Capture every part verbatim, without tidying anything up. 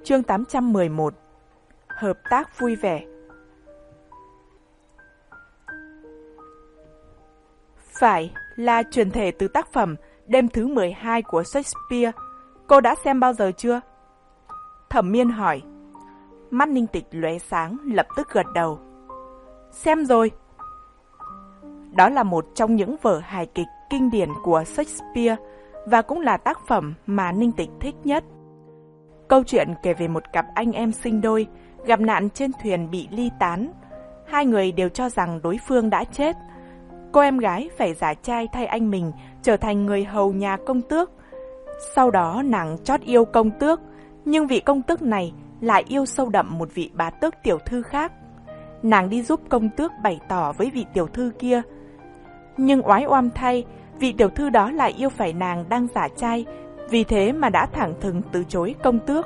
Chương tám trăm mười một. Hợp tác vui vẻ. Phải, là chuyển thể từ tác phẩm Đêm thứ mười hai của Shakespeare. Cô đã xem bao giờ chưa? Thẩm Miên hỏi. Mắt Ninh Tịch lóe sáng, lập tức gật đầu. Xem rồi. Đó là một trong những vở hài kịch kinh điển của Shakespeare và cũng là tác phẩm mà Ninh Tịch thích nhất. Câu chuyện kể về một cặp anh em sinh đôi gặp nạn trên thuyền bị ly tán. Hai người đều cho rằng đối phương đã chết. Cô em gái phải giả trai thay anh mình trở thành người hầu nhà công tước. Sau đó nàng chót yêu công tước, nhưng vị công tước này lại yêu sâu đậm một vị bá tước tiểu thư khác. Nàng đi giúp công tước bày tỏ với vị tiểu thư kia. Nhưng oái oăm thay, vị tiểu thư đó lại yêu phải nàng đang giả trai, vì thế mà đã thẳng thừng từ chối công tước.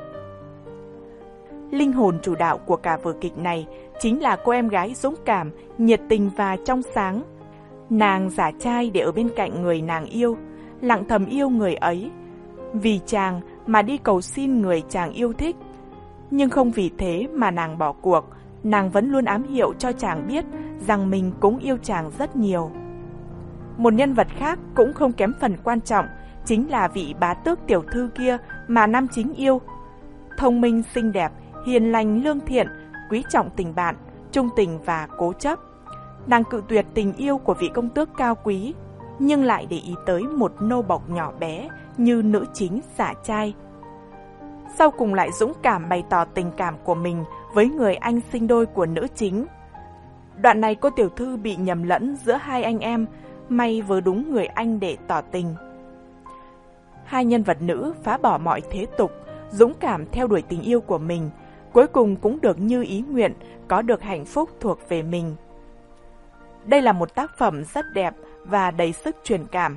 Linh hồn chủ đạo của cả vở kịch này chính là cô em gái dũng cảm, nhiệt tình và trong sáng. Nàng giả trai để ở bên cạnh người nàng yêu, lặng thầm yêu người ấy. Vì chàng mà đi cầu xin người chàng yêu thích. Nhưng không vì thế mà nàng bỏ cuộc, nàng vẫn luôn ám hiệu cho chàng biết rằng mình cũng yêu chàng rất nhiều. Một nhân vật khác cũng không kém phần quan trọng, chính là vị bá tước tiểu thư kia mà nam chính yêu. Thông minh, xinh đẹp, hiền lành, lương thiện, quý trọng tình bạn, trung tình và cố chấp. Nàng cự tuyệt tình yêu của vị công tước cao quý, nhưng lại để ý tới một nô bộc nhỏ bé như nữ chính giả trai. Sau cùng lại dũng cảm bày tỏ tình cảm của mình với người anh sinh đôi của nữ chính. Đoạn này cô tiểu thư bị nhầm lẫn giữa hai anh em, may vừa đúng người anh để tỏ tình. Hai nhân vật nữ phá bỏ mọi thế tục, dũng cảm theo đuổi tình yêu của mình, cuối cùng cũng được như ý nguyện, có được hạnh phúc thuộc về mình. Đây là một tác phẩm rất đẹp và đầy sức truyền cảm.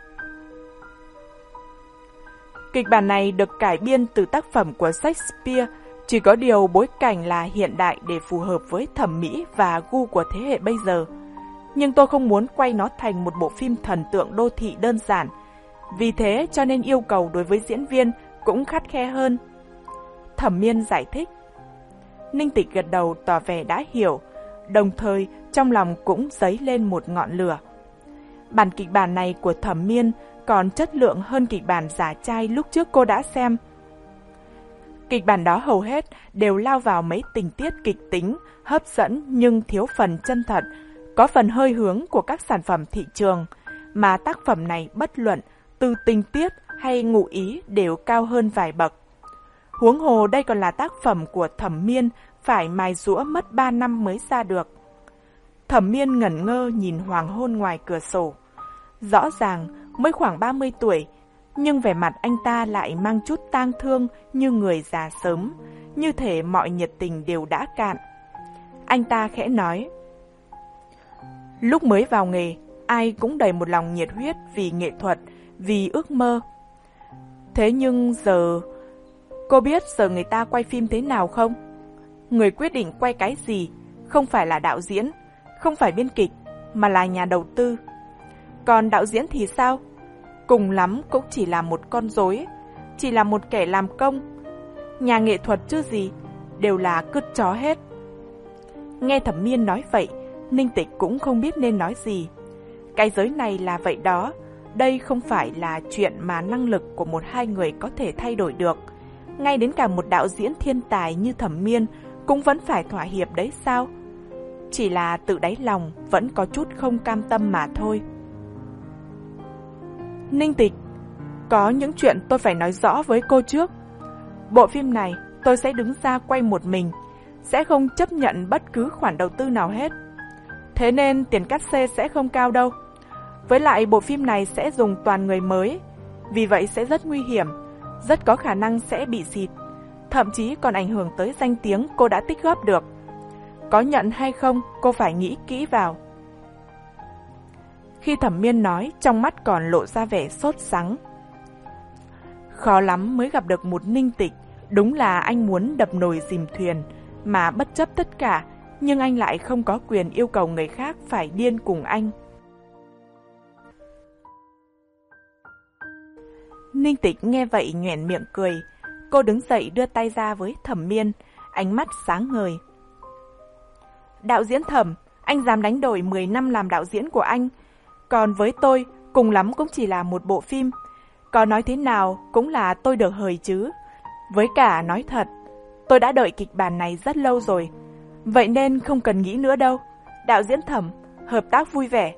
Kịch bản này được cải biên từ tác phẩm của Shakespeare, chỉ có điều bối cảnh là hiện đại để phù hợp với thẩm mỹ và gu của thế hệ bây giờ. Nhưng tôi không muốn quay nó thành một bộ phim thần tượng đô thị đơn giản, vì thế cho nên yêu cầu đối với diễn viên cũng khắt khe hơn. Thẩm Miên giải thích. Ninh Tịch gật đầu tỏ vẻ đã hiểu, đồng thời trong lòng cũng dấy lên một ngọn lửa. Bản kịch bản này của Thẩm Miên còn chất lượng hơn kịch bản giả trai lúc trước cô đã xem. Kịch bản đó hầu hết đều lao vào mấy tình tiết kịch tính, hấp dẫn nhưng thiếu phần chân thật, có phần hơi hướng của các sản phẩm thị trường, mà tác phẩm này bất luận từ tình tiết hay ngụ ý đều cao hơn vài bậc. Huống hồ đây còn là tác phẩm của Thẩm Miên phải mài giũa mất ba năm mới ra được. Thẩm Miên ngẩn ngơ nhìn hoàng hôn ngoài cửa sổ. Rõ ràng mới khoảng ba mươi tuổi, nhưng vẻ mặt anh ta lại mang chút tang thương như người già sớm, như thể mọi nhiệt tình đều đã cạn. Anh ta khẽ nói. Lúc mới vào nghề, ai cũng đầy một lòng nhiệt huyết vì nghệ thuật, vì ước mơ. Thế nhưng giờ... Cô biết giờ người ta quay phim thế nào không? Người quyết định quay cái gì không phải là đạo diễn, không phải biên kịch, mà là nhà đầu tư. Còn đạo diễn thì sao? Cùng lắm cũng chỉ là một con rối, chỉ là một kẻ làm công. Nhà nghệ thuật chứ gì, đều là cứt chó hết. Nghe Thẩm Miên nói vậy, Ninh Tịch cũng không biết nên nói gì. Cái giới này là vậy đó, đây không phải là chuyện mà năng lực của một hai người có thể thay đổi được. Ngay đến cả một đạo diễn thiên tài như Thẩm Miên cũng vẫn phải thỏa hiệp đấy sao? Chỉ là tự đáy lòng vẫn có chút không cam tâm mà thôi. Ninh Tịch, có những chuyện tôi phải nói rõ với cô trước. Bộ phim này tôi sẽ đứng ra quay một mình, sẽ không chấp nhận bất cứ khoản đầu tư nào hết. Thế nên tiền cát xê sẽ không cao đâu. Với lại bộ phim này sẽ dùng toàn người mới, vì vậy sẽ rất nguy hiểm, rất có khả năng sẽ bị xịt, thậm chí còn ảnh hưởng tới danh tiếng cô đã tích góp được. Có nhận hay không, cô phải nghĩ kỹ vào. Khi Thẩm Miên nói, trong mắt còn lộ ra vẻ sốt sắng. Khó lắm mới gặp được một Ninh Tịch, đúng là anh muốn đập nồi dìm thuyền, mà bất chấp tất cả, nhưng anh lại không có quyền yêu cầu người khác phải điên cùng anh. Ninh Tịch nghe vậy nhoẻn miệng cười. cô đứng dậy đưa tay ra với Thẩm Miên, ánh mắt sáng ngời. Đạo diễn Thẩm, anh dám đánh đổi mười năm làm đạo diễn của anh. Còn với tôi, cùng lắm cũng chỉ là một bộ phim. Có nói thế nào cũng là tôi được hời chứ. Với cả nói thật, tôi đã đợi kịch bản này rất lâu rồi. Vậy nên không cần nghĩ nữa đâu. Đạo diễn Thẩm, hợp tác vui vẻ.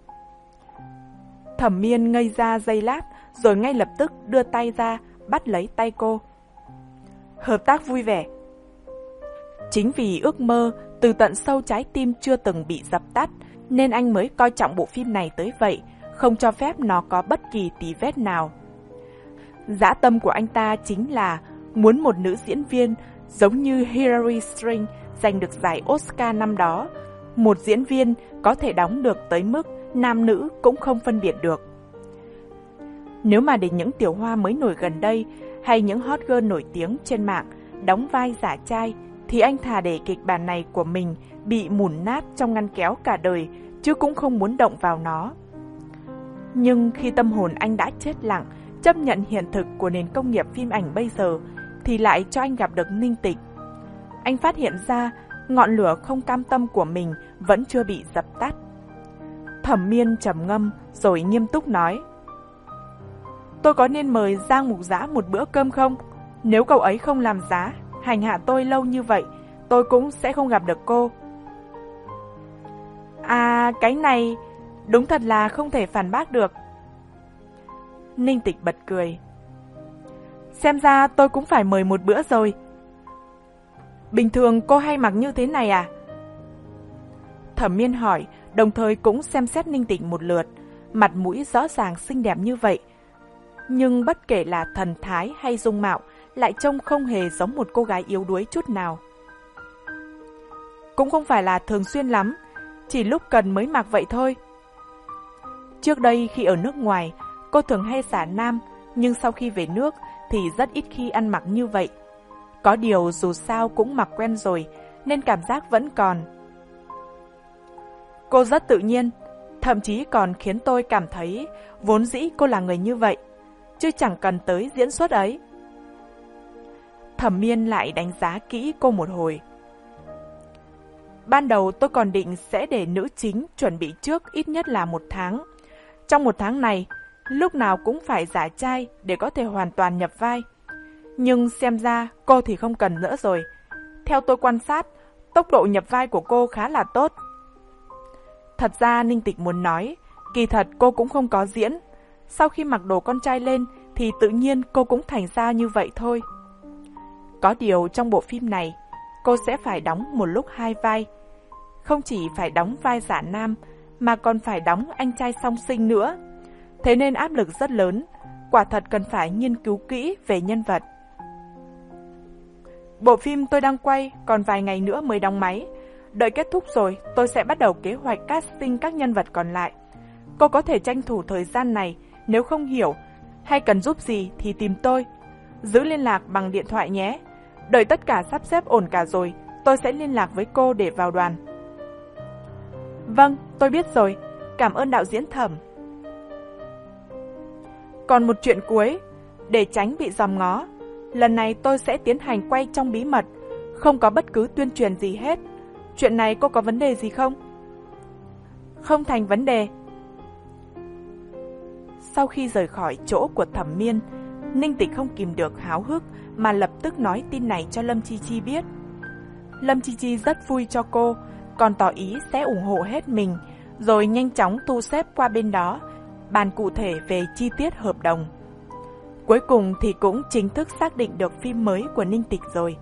Thẩm Miên ngây ra giây lát, rồi ngay lập tức đưa tay ra, bắt lấy tay cô. Hợp tác vui vẻ. Chính vì ước mơ từ tận sâu trái tim chưa từng bị dập tắt, nên anh mới coi trọng bộ phim này tới vậy, không cho phép nó có bất kỳ tí vết nào. Dã tâm của anh ta chính là muốn một nữ diễn viên giống như Hilary Swank giành được giải Oscar năm đó, một diễn viên có thể đóng được tới mức nam nữ cũng không phân biệt được. Nếu mà để những tiểu hoa mới nổi gần đây hay những hot girl nổi tiếng trên mạng đóng vai giả trai, thì anh thà để kịch bản này của mình bị mủn nát trong ngăn kéo cả đời, chứ cũng không muốn động vào nó. Nhưng khi tâm hồn anh đã chết lặng, chấp nhận hiện thực của nền công nghiệp phim ảnh bây giờ, thì lại cho anh gặp được Ninh Tịch. Anh phát hiện ra ngọn lửa không cam tâm của mình vẫn chưa bị dập tắt. Thẩm Miên trầm ngâm rồi nghiêm túc nói: Tôi có nên mời Giang Mục Dã một bữa cơm không? Nếu cậu ấy không làm giá, hành hạ tôi lâu như vậy, tôi cũng sẽ không gặp được cô. À, cái này đúng thật là không thể phản bác được. Ninh Tịch bật cười. Xem ra tôi cũng phải mời một bữa rồi. Bình thường cô hay mặc như thế này à? Thẩm Miên hỏi, đồng thời cũng xem xét Ninh Tịch một lượt. Mặt mũi rõ ràng xinh đẹp như vậy, nhưng bất kể là thần thái hay dung mạo, lại trông không hề giống một cô gái yếu đuối chút nào. Cũng không phải là thường xuyên lắm, chỉ lúc cần mới mặc vậy thôi. Trước đây khi ở nước ngoài, cô thường hay xả nam, nhưng sau khi về nước thì rất ít khi ăn mặc như vậy. Có điều dù sao cũng mặc quen rồi, nên cảm giác vẫn còn. Cô rất tự nhiên, thậm chí còn khiến tôi cảm thấy vốn dĩ cô là người như vậy, chứ chẳng cần tới diễn xuất ấy. Thẩm Miên lại đánh giá kỹ cô một hồi. Ban đầu tôi còn định sẽ để nữ chính chuẩn bị trước ít nhất là một tháng. Trong một tháng này, lúc nào cũng phải giả trai để có thể hoàn toàn nhập vai. Nhưng xem ra cô thì không cần nữa rồi. Theo tôi quan sát, tốc độ nhập vai của cô khá là tốt. Thật ra Ninh Tịch muốn nói, kỳ thật cô cũng không có diễn. Sau khi mặc đồ con trai lên thì tự nhiên cô cũng thành ra như vậy thôi. Có điều trong bộ phim này, cô sẽ phải đóng một lúc hai vai. Không chỉ phải đóng vai giả nam, mà còn phải đóng anh trai song sinh nữa. Thế nên áp lực rất lớn, quả thật cần phải nghiên cứu kỹ về nhân vật. Bộ phim tôi đang quay, còn vài ngày nữa mới đóng máy. Đợi kết thúc rồi, tôi sẽ bắt đầu kế hoạch casting các nhân vật còn lại. Cô có thể tranh thủ thời gian này, nếu không hiểu hay cần giúp gì thì tìm tôi. Giữ liên lạc bằng điện thoại nhé. Đợi tất cả sắp xếp ổn cả rồi, tôi sẽ liên lạc với cô để vào đoàn. Vâng, tôi biết rồi. Cảm ơn đạo diễn Thẩm. Còn một chuyện cuối, để tránh bị dòm ngó, lần này tôi sẽ tiến hành quay trong bí mật, không có bất cứ tuyên truyền gì hết. Chuyện này cô có vấn đề gì không? Không thành vấn đề. Sau khi rời khỏi chỗ của Thẩm Miên, Ninh Tịch không kìm được háo hức mà lập tức nói tin này cho Lâm Chi Chi biết. Lâm Chi Chi rất vui cho cô, còn tỏ ý sẽ ủng hộ hết mình, rồi nhanh chóng thu xếp qua bên đó, bàn cụ thể về chi tiết hợp đồng. Cuối cùng thì cũng chính thức xác định được phim mới của Ninh Tịch rồi.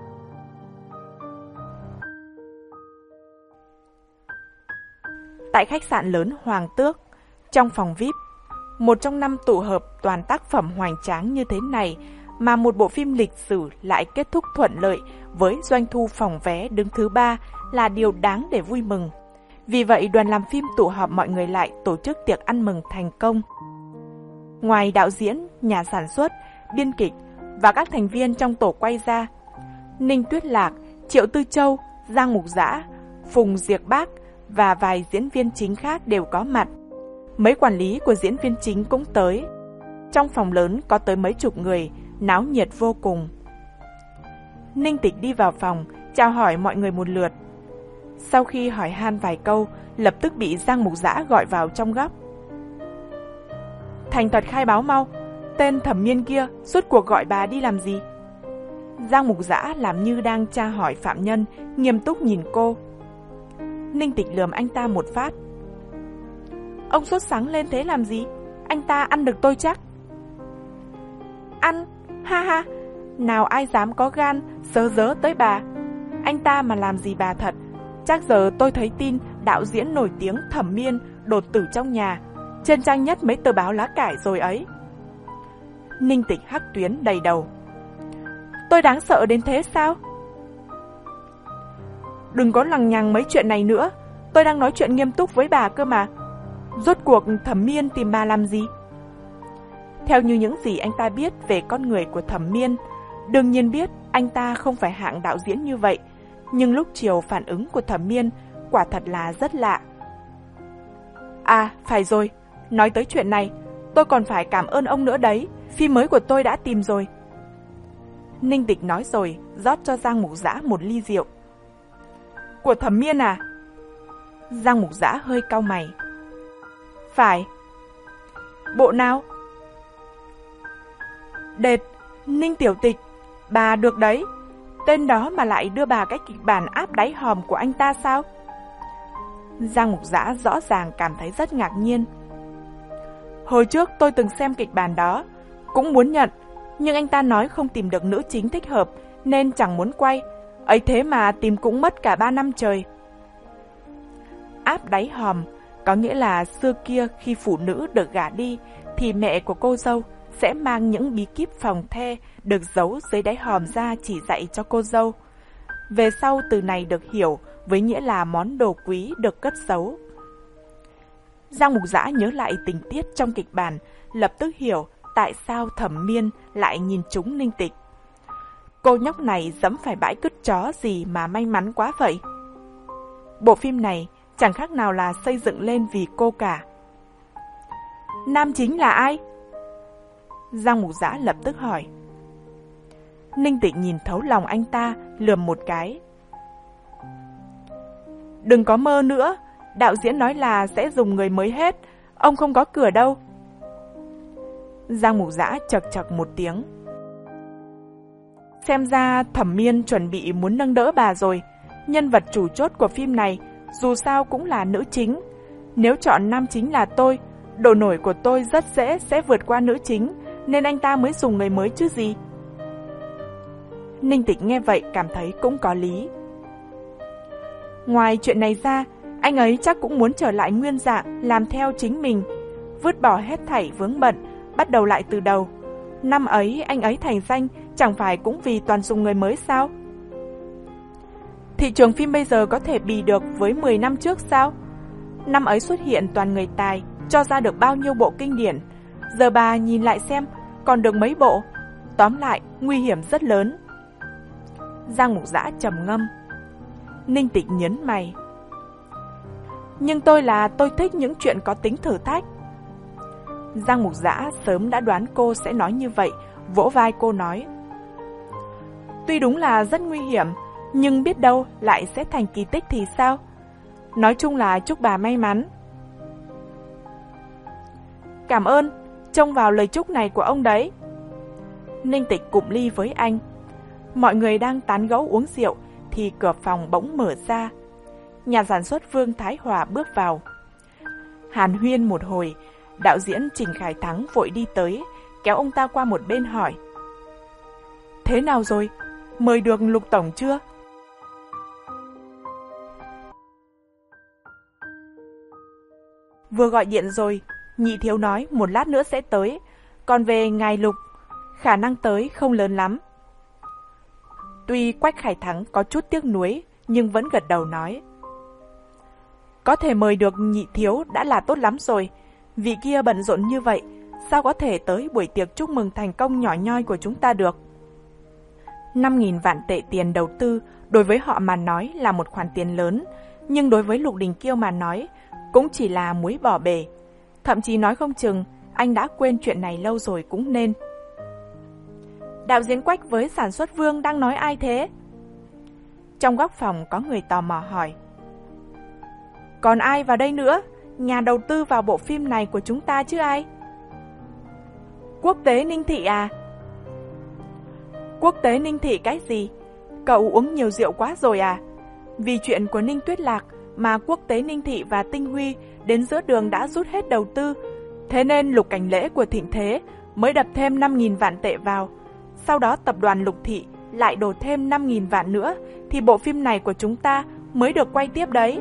Tại khách sạn lớn Hoàng Tước, trong phòng vi ai pi, một trong năm tụ hợp toàn tác phẩm hoành tráng như thế này, mà một bộ phim lịch sử lại kết thúc thuận lợi với doanh thu phòng vé đứng thứ ba là điều đáng để vui mừng. Vì vậy đoàn làm phim tụ họp mọi người lại tổ chức tiệc ăn mừng thành công. Ngoài đạo diễn, nhà sản xuất, biên kịch và các thành viên trong tổ quay ra, Ninh Tuyết Lạc, Triệu Tư Châu, Giang Mục Dã, Phùng Diệc Bác và vài diễn viên chính khác đều có mặt. Mấy quản lý của diễn viên chính cũng tới. Trong phòng lớn có tới mấy chục người, náo nhiệt vô cùng. Ninh Tịch đi vào phòng, chào hỏi mọi người một lượt. Sau khi hỏi han vài câu, lập tức bị Giang Mục Dã gọi vào trong góc. Thành thật khai báo mau, tên Thẩm Miên kia suốt cuộc gọi bà đi làm gì? Giang Mục Dã làm như đang tra hỏi phạm nhân, nghiêm túc nhìn cô. Ninh Tịch lườm anh ta một phát. Ông sốt sắng lên thế làm gì? Anh ta ăn được tôi chắc. Ăn? Ha ha, nào ai dám có gan sớ dớ tới bà. Anh ta mà làm gì bà thật, chắc giờ tôi thấy tin đạo diễn nổi tiếng Thẩm Miên đột tử trong nhà, trên trang nhất mấy tờ báo lá cải rồi ấy. Ninh Tịch hắc tuyến đầy đầu. Tôi đáng sợ đến thế sao? Đừng có lằng nhằng mấy chuyện này nữa, tôi đang nói chuyện nghiêm túc với bà cơ mà. Rốt cuộc Thẩm Miên tìm bà làm gì? Theo như những gì anh ta biết về con người của Thẩm Miên, đương nhiên biết anh ta không phải hạng đạo diễn như vậy, nhưng lúc chiều phản ứng của Thẩm Miên quả thật là rất lạ. À, phải rồi, nói tới chuyện này, tôi còn phải cảm ơn ông nữa đấy, phim mới của tôi đã tìm rồi. Ninh Tịch nói rồi, rót cho Giang Mục Dã một ly rượu. Của Thẩm Miên à? Giang Mục Dã hơi cau mày. Phải. Bộ nào? Đệt, Ninh Tiểu Tịch, bà được đấy. Tên đó mà lại đưa bà cái kịch bản áp đáy hòm của anh ta sao? Giang Mục Dã rõ ràng cảm thấy rất ngạc nhiên. Hồi trước tôi từng xem kịch bản đó, cũng muốn nhận, nhưng anh ta nói không tìm được nữ chính thích hợp nên chẳng muốn quay, ấy thế mà tìm cũng mất cả ba năm trời. Áp đáy hòm có nghĩa là xưa kia khi phụ nữ được gả đi thì mẹ của cô dâu sẽ mang những bí kíp phòng the được giấu dưới đáy hòm ra chỉ dạy cho cô dâu. Về sau từ này được hiểu với nghĩa là món đồ quý được cất giấu. Giang Mục Dã nhớ lại tình tiết trong kịch bản, lập tức hiểu tại sao Thẩm Miên lại nhìn trúng Ninh Tịch. Cô nhóc này dẫm phải bãi cứt chó gì mà may mắn quá vậy. Bộ phim này chẳng khác nào là xây dựng lên vì cô cả. Nam chính là ai? Giang Mục Dã lập tức hỏi. Ninh Tịch nhìn thấu lòng anh ta, lườm một cái. Đừng có mơ nữa, đạo diễn nói là sẽ dùng người mới hết, ông không có cửa đâu. Giang Mục Dã chật chật một tiếng. Xem ra Thẩm Miên chuẩn bị muốn nâng đỡ bà rồi. Nhân vật chủ chốt của phim này dù sao cũng là nữ chính. Nếu chọn nam chính là tôi, độ nổi của tôi rất dễ sẽ vượt qua nữ chính, nên anh ta mới dùng người mới chứ gì. Ninh Tịch nghe vậy cảm thấy cũng có lý. Ngoài chuyện này ra, anh ấy chắc cũng muốn trở lại nguyên dạng, làm theo chính mình, vứt bỏ hết thảy vướng bận, bắt đầu lại từ đầu. Năm ấy anh ấy thành danh chẳng phải cũng vì toàn dùng người mới sao? Thị trường phim bây giờ có thể bì được với mười năm trước sao? Năm ấy xuất hiện toàn người tài, cho ra được bao nhiêu bộ kinh điển. Giờ bà nhìn lại xem, còn được mấy bộ. Tóm lại, nguy hiểm rất lớn. Giang Mục Dã trầm ngâm. Ninh Tịch nhấn mày. Nhưng tôi là tôi thích những chuyện có tính thử thách. Giang Mục Dã sớm đã đoán cô sẽ nói như vậy, vỗ vai cô nói. Tuy đúng là rất nguy hiểm, nhưng biết đâu lại sẽ thành kỳ tích thì sao? Nói chung là chúc bà may mắn. Cảm ơn, trông vào lời chúc này của ông đấy. Ninh Tịch cụm ly với anh. Mọi người đang tán gẫu uống rượu thì cửa phòng bỗng mở ra. Nhà sản xuất Vương Thái Hòa bước vào. Hàn huyên một hồi, đạo diễn Trình Khải Thắng vội đi tới, kéo ông ta qua một bên hỏi. Thế nào rồi? Mời được Lục Tổng chưa? Vừa gọi điện rồi, nhị thiếu nói một lát nữa sẽ tới. Còn về ngài Lục, khả năng tới không lớn lắm. Tuy Quách Khải Thắng có chút tiếc nuối, nhưng vẫn gật đầu nói. Có thể mời được nhị thiếu đã là tốt lắm rồi. Vị kia bận rộn như vậy, sao có thể tới buổi tiệc chúc mừng thành công nhỏ nhoi của chúng ta được? năm nghìn vạn tệ tiền đầu tư đối với họ mà nói là một khoản tiền lớn, nhưng đối với Lục Đình Kiêu mà nói cũng chỉ là muối bỏ bể. Thậm chí nói không chừng anh đã quên chuyện này lâu rồi cũng nên. đạo diễn Quách với sản xuất Vương đang nói ai thế? Trong góc phòng có người tò mò hỏi. Còn ai vào đây nữa? Nhà đầu tư vào bộ phim này của chúng ta chứ ai? Quốc tế Ninh Thị à? Quốc tế Ninh Thị cái gì? Cậu uống nhiều rượu quá rồi à? Vì chuyện của Ninh Tuyết Lạc mà Quốc tế Ninh Thị và Tinh Huy đến giữa đường đã rút hết đầu tư. Thế nên Lục Cảnh Lễ của Thịnh Thế mới đập thêm năm nghìn vạn tệ vào. Sau đó tập đoàn Lục Thị lại đổ thêm năm nghìn vạn nữa thì bộ phim này của chúng ta mới được quay tiếp đấy.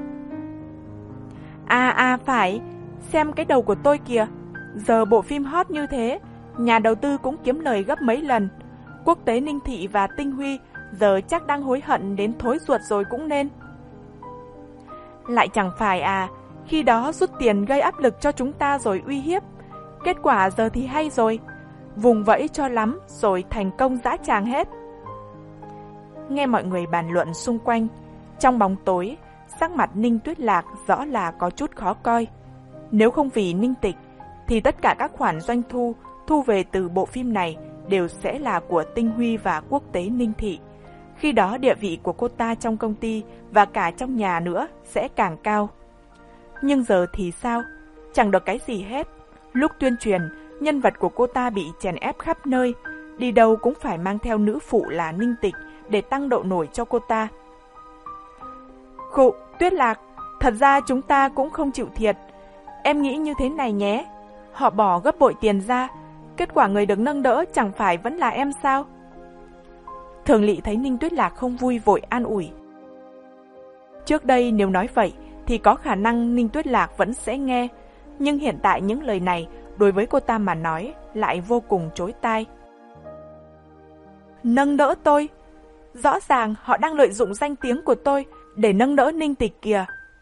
À à phải, xem cái đầu của tôi kìa. Giờ bộ phim hot như thế, nhà đầu tư cũng kiếm lời gấp mấy lần. Quốc tế Ninh Thị và Tinh Huy giờ chắc đang hối hận đến thối ruột rồi cũng nên. Lại chẳng phải à, khi đó rút tiền gây áp lực cho chúng ta rồi uy hiếp. Kết quả giờ thì hay rồi, vùng vẫy cho lắm rồi thành công dã tràng hết. Nghe mọi người bàn luận xung quanh, trong bóng tối, sắc mặt Ninh Tuyết Lạc rõ là có chút khó coi. Nếu không vì Ninh Tịch, thì tất cả các khoản doanh thu thu về từ bộ phim này đều sẽ là của Tinh Huy và Quốc tế Ninh Thị. Khi đó địa vị của cô ta trong công ty và cả trong nhà nữa sẽ càng cao. Nhưng giờ thì sao? Chẳng được cái gì hết. Lúc tuyên truyền, nhân vật của cô ta bị chèn ép khắp nơi, đi đâu cũng phải mang theo nữ phụ là Ninh Tịch để tăng độ nổi cho cô ta. Khụ, Tuyết Lạc, thật ra chúng ta cũng không chịu thiệt. Em nghĩ như thế này nhé, họ bỏ gấp bội tiền ra, kết quả người được nâng đỡ chẳng phải vẫn là em sao? Thường Lị thấy Ninh Tuyết Lạc không vui vội an ủi. Trước đây nếu nói vậy thì có khả năng Ninh Tuyết Lạc vẫn sẽ nghe, nhưng hiện tại những lời này đối với cô ta mà nói lại vô cùng chối tai. Nâng đỡ tôi? Rõ ràng họ đang lợi dụng danh tiếng của tôi để nâng đỡ Ninh Tịch kìa.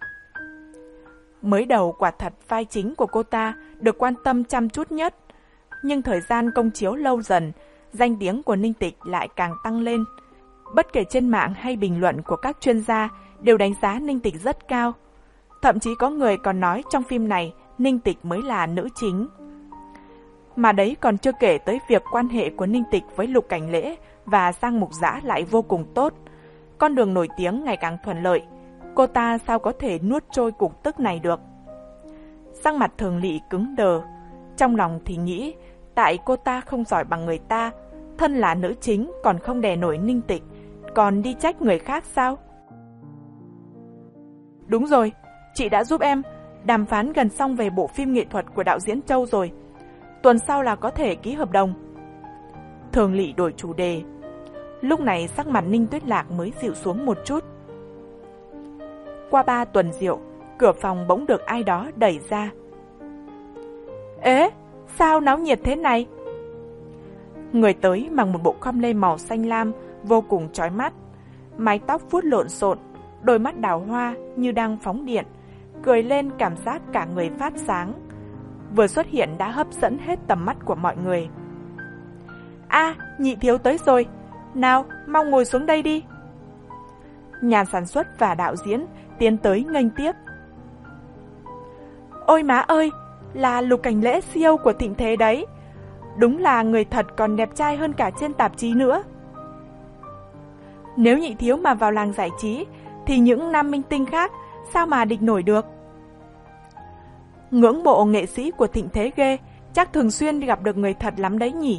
Mới đầu quả thật vai chính của cô ta được quan tâm chăm chút nhất, nhưng thời gian công chiếu lâu dần, danh tiếng của Ninh Tịch lại càng tăng lên. Bất kể trên mạng hay bình luận của các chuyên gia đều đánh giá Ninh Tịch rất cao. Thậm chí có người còn nói trong phim này Ninh Tịch mới là nữ chính. Mà đấy còn chưa kể tới việc quan hệ của Ninh Tịch với Lục Cảnh Lễ và Giang Mục Dã lại vô cùng tốt. Con đường nổi tiếng ngày càng thuận lợi, cô ta sao có thể nuốt trôi cục tức này được. Sắc mặt Thường Lị cứng đờ, trong lòng thì nghĩ tại cô ta không giỏi bằng người ta, thân là nữ chính còn không đè nổi Ninh Tịch, còn đi trách người khác sao? Đúng rồi, chị đã giúp em, đàm phán gần xong về bộ phim nghệ thuật của đạo diễn Châu rồi. Tuần sau là có thể ký hợp đồng. Thường Lị đổi chủ đề. Lúc này sắc mặt Ninh Tuyết Lạc mới dịu xuống một chút. Qua ba tuần rượu, cửa phòng bỗng được ai đó đẩy ra. Ế, sao náo nhiệt thế này? Người tới mặc một bộ khom lê màu xanh lam vô cùng chói mắt, mái tóc vuốt lộn xộn, đôi mắt đào hoa như đang phóng điện, cười lên cảm giác cả người phát sáng. Vừa xuất hiện đã hấp dẫn hết tầm mắt của mọi người. A, nhị thiếu tới rồi, nào mau ngồi xuống đây đi. Nhà sản xuất và đạo diễn tiến tới nghênh tiếp. Ôi má ơi, là Lục Cảnh Lễ xê e ô của Thịnh Thế đấy. Đúng là người thật còn đẹp trai hơn cả trên tạp chí nữa. Nếu nhị thiếu mà vào làng giải trí thì những nam minh tinh khác sao mà địch nổi được. Ngưỡng mộ nghệ sĩ của Thịnh Thế ghê, chắc thường xuyên gặp được người thật lắm đấy nhỉ.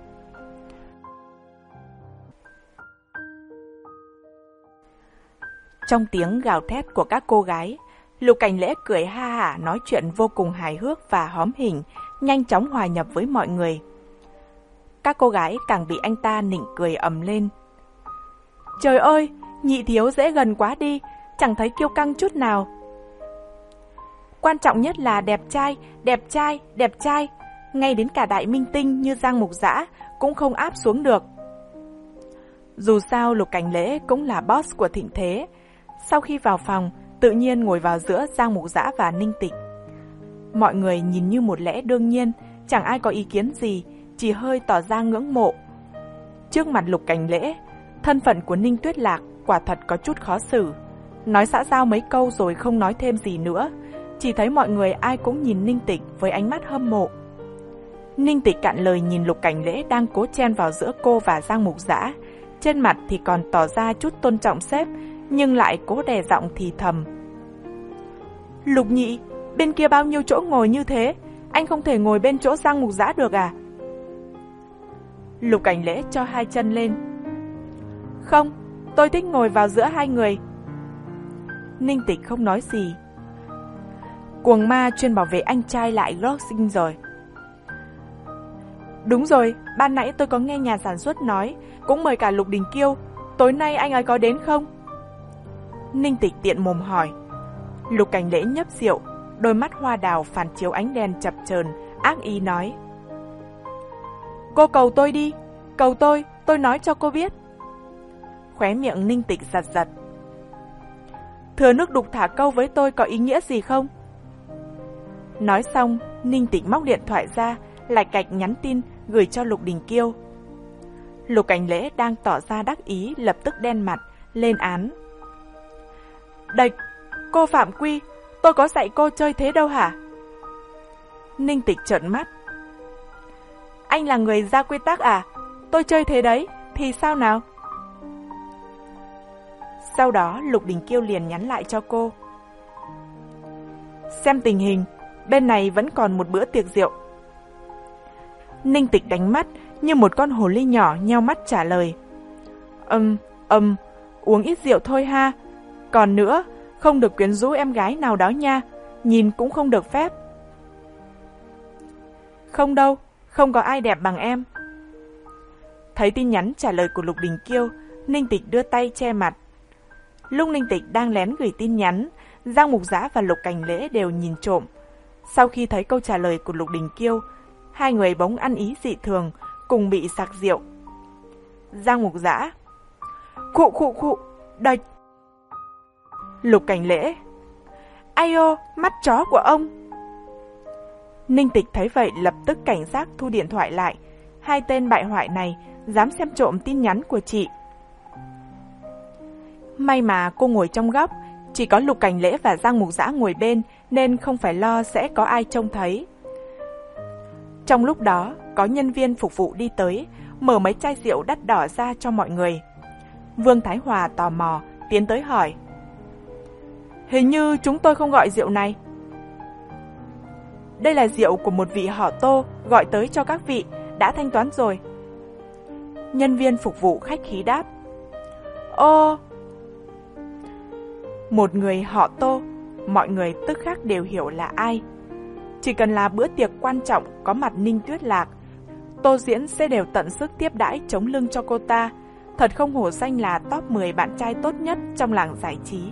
Trong tiếng gào thét của các cô gái, Lục Cảnh Lễ cười ha hả nói chuyện vô cùng hài hước và hóm hình, nhanh chóng hòa nhập với mọi người. Các cô gái càng bị anh ta nịnh cười ầm lên. Trời ơi, nhị thiếu dễ gần quá đi, chẳng thấy kiêu căng chút nào. Quan trọng nhất là đẹp trai, đẹp trai, đẹp trai, ngay đến cả đại minh tinh như Giang Mục Dã cũng không áp xuống được. Dù sao Lục Cảnh Lễ cũng là boss của Thịnh Thế. Sau khi vào phòng, tự nhiên ngồi vào giữa Giang Mục Dã và Ninh Tịch. Mọi người nhìn như một lẽ đương nhiên, chẳng ai có ý kiến gì, chỉ hơi tỏ ra ngưỡng mộ. Trước mặt Lục Cảnh Lễ, thân phận của Ninh Tuyết Lạc quả thật có chút khó xử. Nói xã giao mấy câu rồi không nói thêm gì nữa, chỉ thấy mọi người ai cũng nhìn Ninh Tịch với ánh mắt hâm mộ. Ninh Tịch cạn lời nhìn Lục Cảnh Lễ đang cố chen vào giữa cô và Giang Mục Dã. Trên mặt thì còn tỏ ra chút tôn trọng sếp, nhưng lại cố đè giọng thì thầm. Lục nhị, bên kia bao nhiêu chỗ ngồi như thế, anh không thể ngồi bên chỗ Giang Mục Dã được à? Lục Cảnh Lễ cho hai chân lên. Không, tôi thích ngồi vào giữa hai người. Ninh Tịch không nói gì. Cuồng ma chuyên bảo vệ anh trai lại gót sinh rồi. Đúng rồi, ban nãy tôi có nghe nhà sản xuất nói, cũng mời cả Lục Đình Kiêu. Tối nay anh ấy có đến không? Ninh Tịch tiện mồm hỏi. Lục Cảnh Lễ nhấp rượu, đôi mắt hoa đào phản chiếu ánh đèn chập chờn, ác ý nói. Cô cầu tôi đi, cầu tôi, tôi nói cho cô biết. Khóe miệng Ninh Tịch giật giật. Thừa nước đục thả câu với tôi có ý nghĩa gì không? Nói xong, Ninh Tịch móc điện thoại ra, lạch cạch nhắn tin gửi cho Lục Đình Kiêu. Lục Cảnh Lễ đang tỏ ra đắc ý lập tức đen mặt, lên án. Địch, cô phạm quy, tôi có dạy cô chơi thế đâu hả? Ninh Tịch trợn mắt. Anh là người ra quy tắc à? Tôi chơi thế đấy, thì sao nào? Sau đó Lục Đình Kiêu liền nhắn lại cho cô. Xem tình hình, bên này vẫn còn một bữa tiệc rượu. Ninh Tịch đánh mắt như một con hồ ly nhỏ nheo mắt trả lời. Ừm, ừm, uống ít rượu thôi ha. Còn nữa, không được quyến rũ em gái nào đó nha, nhìn cũng không được phép. Không đâu, không có ai đẹp bằng em. Thấy tin nhắn trả lời của Lục Đình Kiêu, Ninh Tịch đưa tay che mặt. Lúc Ninh Tịch đang lén gửi tin nhắn, Giang Mục Dã và Lục Cảnh Lễ đều nhìn trộm. Sau khi thấy câu trả lời của Lục Đình Kiêu, hai người bỗng ăn ý dị thường, cùng bị sặc rượu. Giang Mục Dã. Khụ khụ khụ, đạch. Lục Cảnh Lễ. Ai ô, mắt chó của ông. Ninh Tịch thấy vậy lập tức cảnh giác thu điện thoại lại. Hai tên bại hoại này dám xem trộm tin nhắn của chị. May mà cô ngồi trong góc, chỉ có Lục Cảnh Lễ và Giang Mục Dã ngồi bên nên không phải lo sẽ có ai trông thấy. Trong lúc đó, có nhân viên phục vụ đi tới, mở mấy chai rượu đắt đỏ ra cho mọi người. Vương Thái Hòa tò mò, tiến tới hỏi. Hình như chúng tôi không gọi rượu này. Đây là rượu của một vị họ Tô, gọi tới cho các vị, đã thanh toán rồi. Nhân viên phục vụ khách khí đáp. Ô... Một người họ Tô, mọi người tức khắc đều hiểu là ai. Chỉ cần là bữa tiệc quan trọng có mặt Ninh Tuyết Lạc, Tô Diễn sẽ đều tận sức tiếp đãi chống lưng cho cô ta. Thật không hổ danh là top mười bạn trai tốt nhất trong làng giải trí.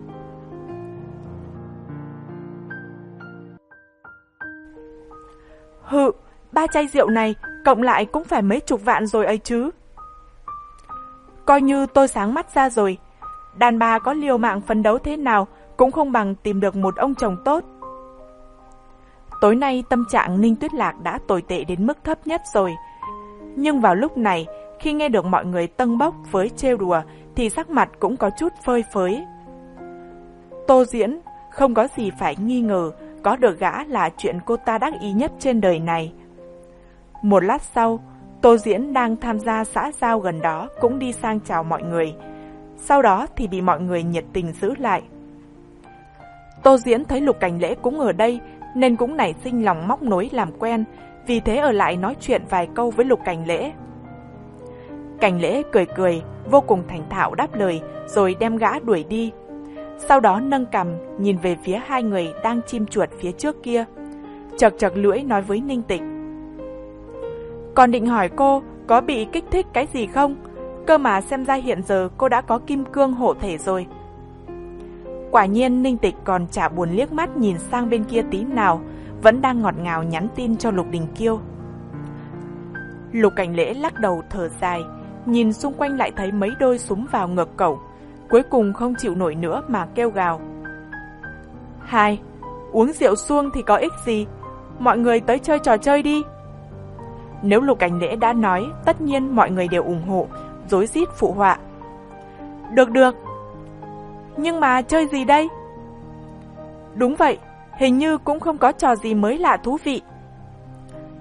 Hự, ba chai rượu này cộng lại cũng phải mấy chục vạn rồi ấy chứ. Coi như tôi sáng mắt ra rồi. Đàn bà có liều mạng phấn đấu thế nào cũng không bằng tìm được một ông chồng tốt. Tối nay tâm trạng Ninh Tuyết Lạc đã tồi tệ đến mức thấp nhất rồi. Nhưng vào lúc này, khi nghe được mọi người tâng bốc với trêu đùa thì sắc mặt cũng có chút phơi phới. Tô Diễn không có gì phải nghi ngờ, có được gã là chuyện cô ta đắc ý nhất trên đời này. Một lát sau, Tô Diễn đang tham gia xã giao gần đó cũng đi sang chào mọi người. Sau đó thì bị mọi người nhiệt tình giữ lại. Tô Diễn thấy Lục Cảnh Lễ cũng ở đây nên cũng nảy sinh lòng móc nối làm quen, vì thế ở lại nói chuyện vài câu với Lục Cảnh Lễ. Cảnh Lễ cười cười, vô cùng thành thạo đáp lời rồi đem gã đuổi đi. Sau đó nâng cằm nhìn về phía hai người đang chim chuột phía trước kia, chật chật lưỡi nói với Ninh Tịch. Còn định hỏi cô có bị kích thích cái gì không? Cơ mà xem ra hiện giờ cô đã có kim cương hộ thể rồi. Quả nhiên Ninh Tịch còn chả buồn liếc mắt nhìn sang bên kia tí nào, vẫn đang ngọt ngào nhắn tin cho Lục Đình Kiêu. Lục Cảnh Lễ lắc đầu thở dài, nhìn xung quanh lại thấy mấy đôi súng vào ngực cẩu, cuối cùng không chịu nổi nữa mà kêu gào. Hai, uống rượu suông thì có ích gì, mọi người tới chơi trò chơi đi. Nếu Lục Cảnh Lễ đã nói, tất nhiên mọi người đều ủng hộ, rối rít phụ họa. Được được. Nhưng mà chơi gì đây? Đúng vậy, hình như cũng không có trò gì mới lạ thú vị.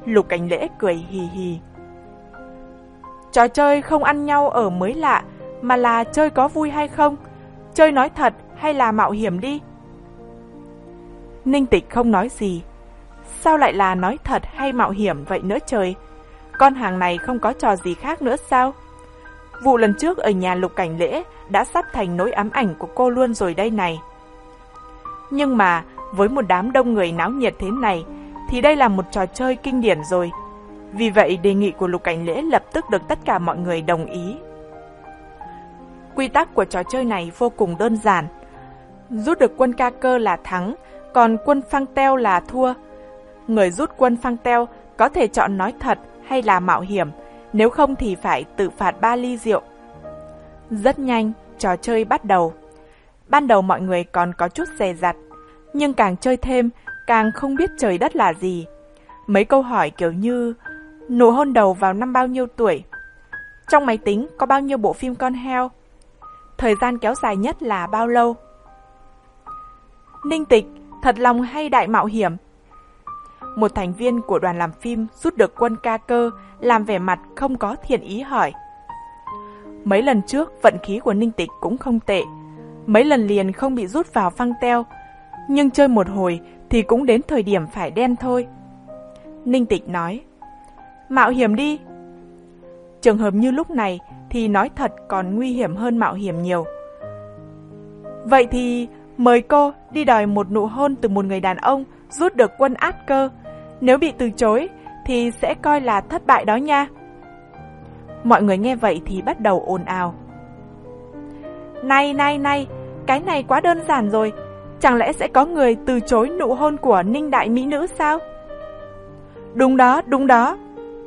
Lục Cảnh Lễ cười hì hì. Trò chơi không ăn nhau ở mới lạ, mà là chơi có vui hay không, chơi nói thật hay là mạo hiểm đi. Ninh Tịch không nói gì. Sao lại là nói thật hay mạo hiểm vậy nữa trời? Con hàng này không có trò gì khác nữa sao? Vụ lần trước ở nhà Lục Cảnh Lễ đã sắp thành nỗi ám ảnh của cô luôn rồi đây này. Nhưng mà với một đám đông người náo nhiệt thế này thì đây là một trò chơi kinh điển rồi. Vì vậy đề nghị của Lục Cảnh Lễ lập tức được tất cả mọi người đồng ý. Quy tắc của trò chơi này vô cùng đơn giản. Rút được quân ca cơ là thắng, còn quân phăng teo là thua. Người rút quân phăng teo có thể chọn nói thật hay là mạo hiểm, nếu không thì phải tự phạt ba ly rượu. Rất nhanh, trò chơi bắt đầu. Ban đầu mọi người còn có chút dè dặt, nhưng càng chơi thêm, càng không biết trời đất là gì. Mấy câu hỏi kiểu như nụ hôn đầu vào năm bao nhiêu tuổi, trong máy tính có bao nhiêu bộ phim con heo, thời gian kéo dài nhất là bao lâu. Ninh Tịch, thật lòng hay đại mạo hiểm? Một thành viên của đoàn làm phim rút được quân ca cơ, làm vẻ mặt không có thiện ý hỏi. Mấy lần trước vận khí của Ninh Tịch cũng không tệ, mấy lần liền không bị rút vào phăng teo, nhưng chơi một hồi thì cũng đến thời điểm phải đen thôi. Ninh Tịch nói, mạo hiểm đi. Trường hợp như lúc này thì nói thật còn nguy hiểm hơn mạo hiểm nhiều. Vậy thì mời cô đi đòi một nụ hôn từ một người đàn ông rút được quân át cơ. Nếu bị từ chối thì sẽ coi là thất bại đó nha. Mọi người nghe vậy thì bắt đầu ồn ào. Này này này, cái này quá đơn giản rồi. Chẳng lẽ sẽ có người từ chối nụ hôn của Ninh đại mỹ nữ sao? Đúng đó, đúng đó.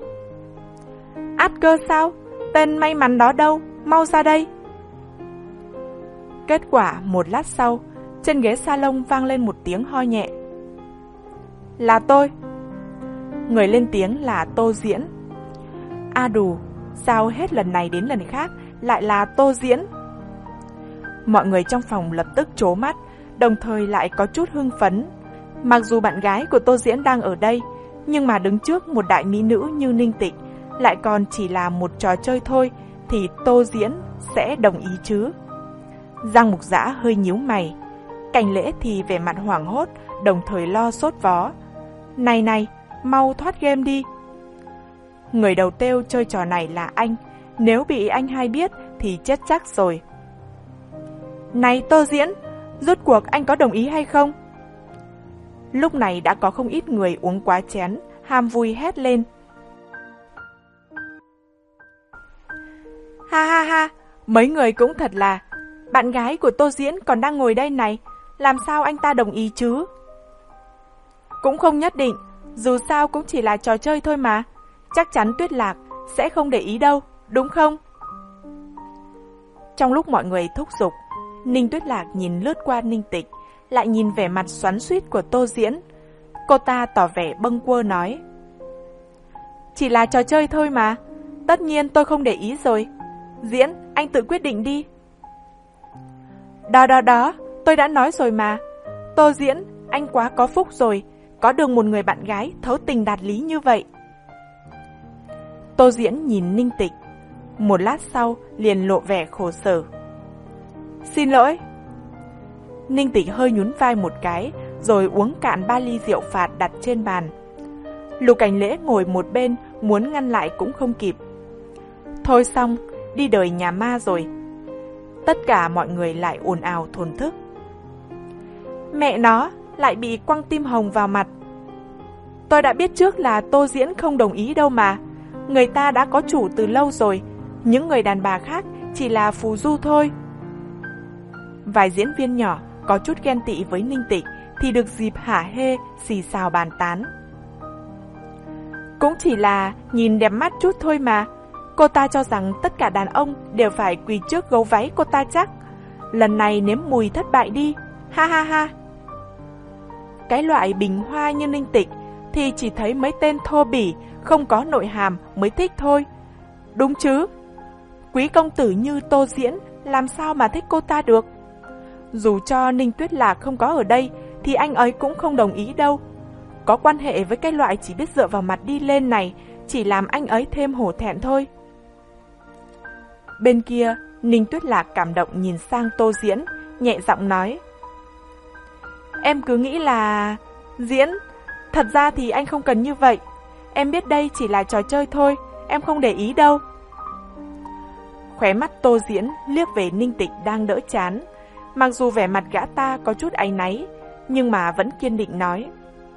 Át cơ sao? Tên may mắn đó đâu? Mau ra đây. Kết quả một lát sau, trên ghế salon vang lên một tiếng ho nhẹ. Là tôi. Người lên tiếng là Tô Diễn. A đù, sao hết lần này đến lần khác lại là Tô Diễn? Mọi người trong phòng lập tức trố mắt, đồng thời lại có chút hưng phấn. Mặc dù bạn gái của Tô Diễn đang ở đây, nhưng mà đứng trước một đại mỹ nữ như Ninh Tịch, lại còn chỉ là một trò chơi thôi, thì Tô Diễn sẽ đồng ý chứ? Giang Mục Dã hơi nhíu mày. Cảnh Lễ thì vẻ mặt hoảng hốt, đồng thời lo sốt vó. Này này, mau thoát game đi. Người đầu têu chơi trò này là anh, nếu bị anh hai biết thì chết chắc rồi. Này Tô Diễn, rốt cuộc anh có đồng ý hay không? Lúc này đã có không ít người uống quá chén, ham vui hét lên. Ha ha ha, mấy người cũng thật là, bạn gái của Tô Diễn còn đang ngồi đây này, làm sao anh ta đồng ý chứ? Cũng không nhất định, dù sao cũng chỉ là trò chơi thôi mà, chắc chắn Tuyết Lạc sẽ không để ý đâu, đúng không? Trong lúc mọi người thúc giục, Ninh Tuyết Lạc nhìn lướt qua Ninh Tịch, lại nhìn vẻ mặt xoắn xuýt của Tô Diễn. Cô ta tỏ vẻ bâng quơ nói, chỉ là trò chơi thôi mà, tất nhiên tôi không để ý rồi. Diễn, anh tự quyết định đi. Đó đó đó, tôi đã nói rồi mà. Tô Diễn, anh quá có phúc rồi, có được một người bạn gái thấu tình đạt lý như vậy. Tô Diễn nhìn Ninh Tịch, một lát sau liền lộ vẻ khổ sở. Xin lỗi. Ninh Tịch hơi nhún vai một cái, rồi uống cạn ba ly rượu phạt đặt trên bàn. Lục Cảnh Lễ ngồi một bên, muốn ngăn lại cũng không kịp. Thôi xong, đi đời nhà ma rồi. Tất cả mọi người lại ồn ào thổn thức. Mẹ nó, lại bị quăng tim hồng vào mặt. Tôi đã biết trước là Tô Diễn không đồng ý đâu mà. Người ta đã có chủ từ lâu rồi, những người đàn bà khác chỉ là phù du thôi. Vài diễn viên nhỏ có chút ghen tị với Ninh Tịch thì được dịp hả hê, xì xào bàn tán. Cũng chỉ là nhìn đẹp mắt chút thôi mà. Cô ta cho rằng tất cả đàn ông đều phải quỳ trước gấu váy cô ta chắc. Lần này nếm mùi thất bại đi, ha ha ha. Cái loại bình hoa như Ninh Tịch thì chỉ thấy mấy tên thô bỉ, không có nội hàm mới thích thôi. Đúng chứ? Quý công tử như Tô Diễn làm sao mà thích cô ta được? Dù cho Ninh Tuyết Lạc không có ở đây thì anh ấy cũng không đồng ý đâu. có quan hệ với cái loại chỉ biết dựa vào mặt đi lên này, chỉ làm anh ấy thêm hổ thẹn thôi. Bên kia, Ninh Tuyết Lạc cảm động nhìn sang Tô Diễn, nhẹ giọng nói. Em cứ nghĩ là... Diễn, thật ra thì anh không cần như vậy. Em biết đây chỉ là trò chơi thôi, em không để ý đâu. Khóe mắt Tô Diễn liếc về Ninh Tịch đang đỡ chán. Mặc dù vẻ mặt gã ta có chút áy náy, nhưng mà vẫn kiên định nói.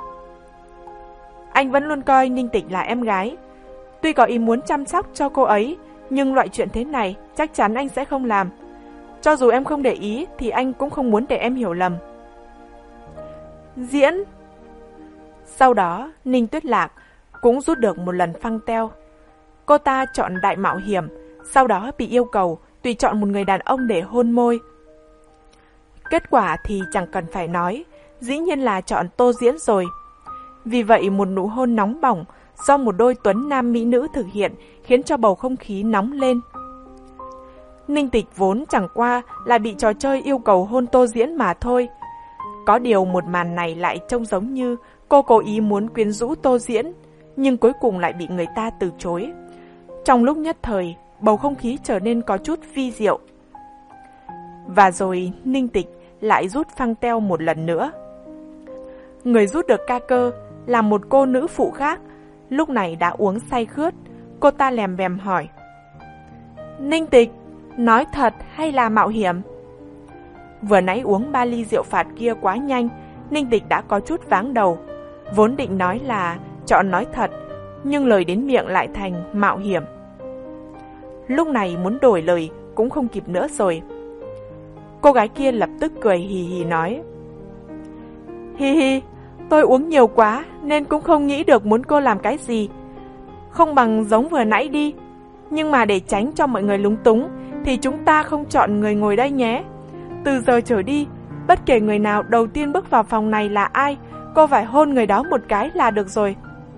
Anh vẫn luôn coi Ninh Tịch là em gái. Tuy có ý muốn chăm sóc cho cô ấy, nhưng loại chuyện thế này chắc chắn anh sẽ không làm. Cho dù em không để ý thì anh cũng không muốn để em hiểu lầm. Diễn. Sau đó, Ninh Tuyết Lạc cũng rút được một lần phăng teo. Cô ta chọn đại mạo hiểm, sau đó bị yêu cầu tùy chọn một người đàn ông để hôn môi. Kết quả thì chẳng cần phải nói, dĩ nhiên là chọn Tô Diễn rồi. Vì vậy một nụ hôn nóng bỏng do một đôi tuấn nam mỹ nữ thực hiện khiến cho bầu không khí nóng lên. Ninh Tịch vốn chẳng qua là bị trò chơi yêu cầu hôn Tô Diễn mà thôi. Có điều một màn này lại trông giống như cô cố ý muốn quyến rũ Tô Diễn, nhưng cuối cùng lại bị người ta từ chối. Trong lúc nhất thời, bầu không khí trở nên có chút vi diệu. Và rồi Ninh Tịch lại rút phăng teo một lần nữa. Người rút được ca cơ là một cô nữ phụ khác, lúc này đã uống say khướt. Cô ta lèm bèm hỏi. Ninh Tịch, nói thật hay là mạo hiểm? Vừa nãy uống ba ly rượu phạt kia quá nhanh, Ninh Tịch đã có chút váng đầu. Vốn định nói là chọn nói thật, nhưng lời đến miệng lại thành mạo hiểm. Lúc này muốn đổi lời cũng không kịp nữa rồi. Cô gái kia lập tức cười hì hì nói. Hi hi, tôi uống nhiều quá nên cũng không nghĩ được muốn cô làm cái gì. Không bằng giống vừa nãy đi. Nhưng mà để tránh cho mọi người lúng túng thì chúng ta không chọn người ngồi đây nhé. Từ giờ trở đi, bất kể người nào đầu tiên bước vào phòng này là ai, cô phải hôn người đó một cái là được rồi.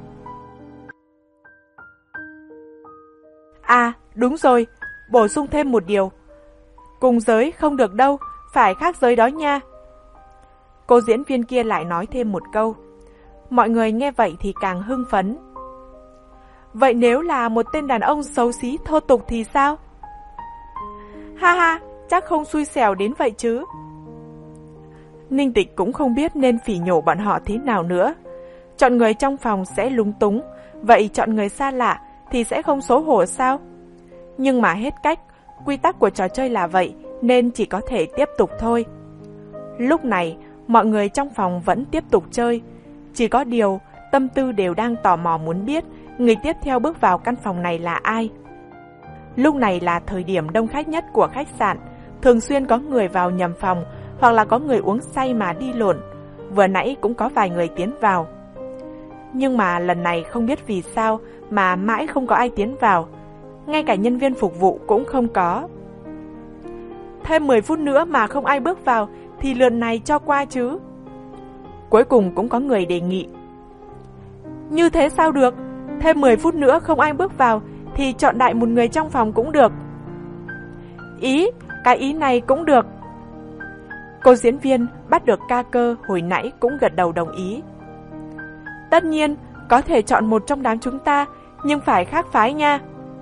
À, đúng rồi, bổ sung thêm một điều. Cùng giới không được đâu, phải khác giới đó nha. Cô diễn viên kia lại nói thêm một câu. Mọi người nghe vậy thì càng hưng phấn. Vậy nếu là một tên đàn ông xấu xí thô tục thì sao? Ha ha, chắc không xui xẻo đến vậy chứ. Ninh Tịch cũng không biết nên phỉ nhổ bọn họ thế nào nữa. Chọn người trong phòng sẽ lúng túng, vậy chọn người xa lạ thì sẽ không xấu hổ sao? Nhưng mà hết cách, quy tắc của trò chơi là vậy nên chỉ có thể tiếp tục thôi. Lúc này, mọi người trong phòng vẫn tiếp tục chơi. Chỉ có điều, tâm tư đều đang tò mò muốn biết người tiếp theo bước vào căn phòng này là ai. Lúc này là thời điểm đông khách nhất của khách sạn, thường xuyên có người vào nhầm phòng hoặc là có người uống say mà đi lộn. Vừa nãy cũng có vài người tiến vào. Nhưng mà lần này không biết vì sao mà mãi không có ai tiến vào. Ngay cả nhân viên phục vụ cũng không có. Thêm mười phút nữa mà không ai bước vào thì lượt này cho qua chứ. Cuối cùng cũng có người đề nghị. Như thế sao được? Thêm mười phút nữa không ai bước vào thì chọn đại một người trong phòng cũng được. Ý, cái ý này cũng được. Cô diễn viên bắt được ca cơ hồi nãy cũng gật đầu đồng ý. Tất nhiên, có thể chọn một trong đám chúng ta, nhưng phải khác phái nha.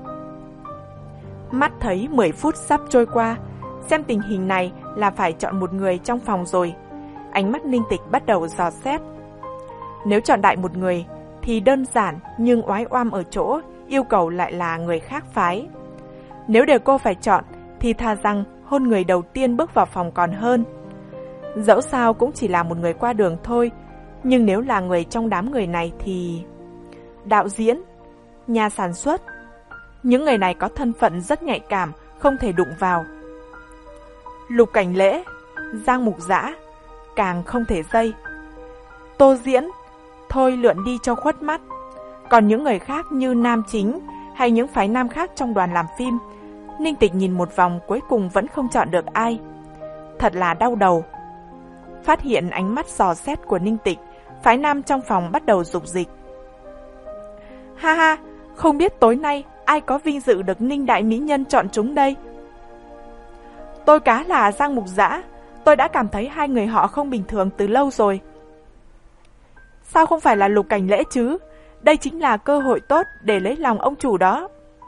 Mắt thấy mười phút sắp trôi qua, xem tình hình này là phải chọn một người trong phòng rồi. Ánh mắt Ninh Tịch bắt đầu dò xét. Nếu chọn đại một người thì đơn giản nhưng oái oăm ở chỗ yêu cầu lại là người khác phái. Nếu để cô phải chọn thì thà rằng hôn người đầu tiên bước vào phòng còn hơn. Dẫu sao cũng chỉ là một người qua đường thôi, nhưng nếu là người trong đám người này thì... đạo diễn, nhà sản xuất, những người này có thân phận rất nhạy cảm, không thể đụng vào. Lục Cảnh Lễ, Giang Mục Dã, càng không thể dây. Tô Diễn, thôi lượn đi cho khuất mắt. Còn những người khác như nam chính hay những phái nam khác trong đoàn làm phim, Ninh Tịch nhìn một vòng cuối cùng vẫn không chọn được ai. Thật là đau đầu. Phát hiện ánh mắt dò xét của Ninh Tịch, phái nam trong phòng bắt đầu rục dịch. Ha ha, không biết tối nay ai có vinh dự được Ninh đại mỹ nhân chọn chúng đây. Tôi cá là Giang Mục Dã, tôi đã cảm thấy hai người họ không bình thường từ lâu rồi. Sao không phải là Lục Cảnh Lễ chứ? Đây chính là cơ hội tốt để lấy lòng ông chủ đó.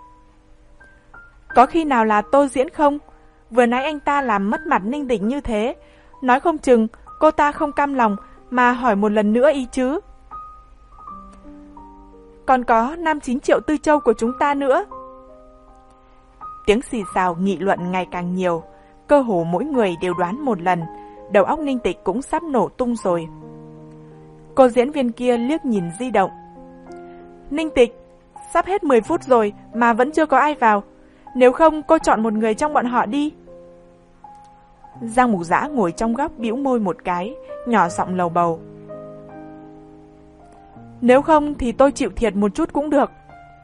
Có khi nào là Tô Diễn không? Vừa nãy anh ta làm mất mặt Ninh Tịch như thế, nói không chừng cô ta không cam lòng mà hỏi một lần nữa ý chứ. Còn có Nam Chín Triệu Tư Châu của chúng ta nữa. Tiếng xì xào nghị luận ngày càng nhiều, cơ hồ mỗi người đều đoán một lần, đầu óc Ninh Tịch cũng sắp nổ tung rồi. Cô diễn viên kia liếc nhìn di động. Ninh Tịch, sắp hết mười phút rồi mà vẫn chưa có ai vào. Nếu không cô chọn một người trong bọn họ đi. Giang Mục Dã ngồi trong góc bĩu môi một cái, nhỏ giọng lầu bầu. Nếu không thì tôi chịu thiệt một chút cũng được.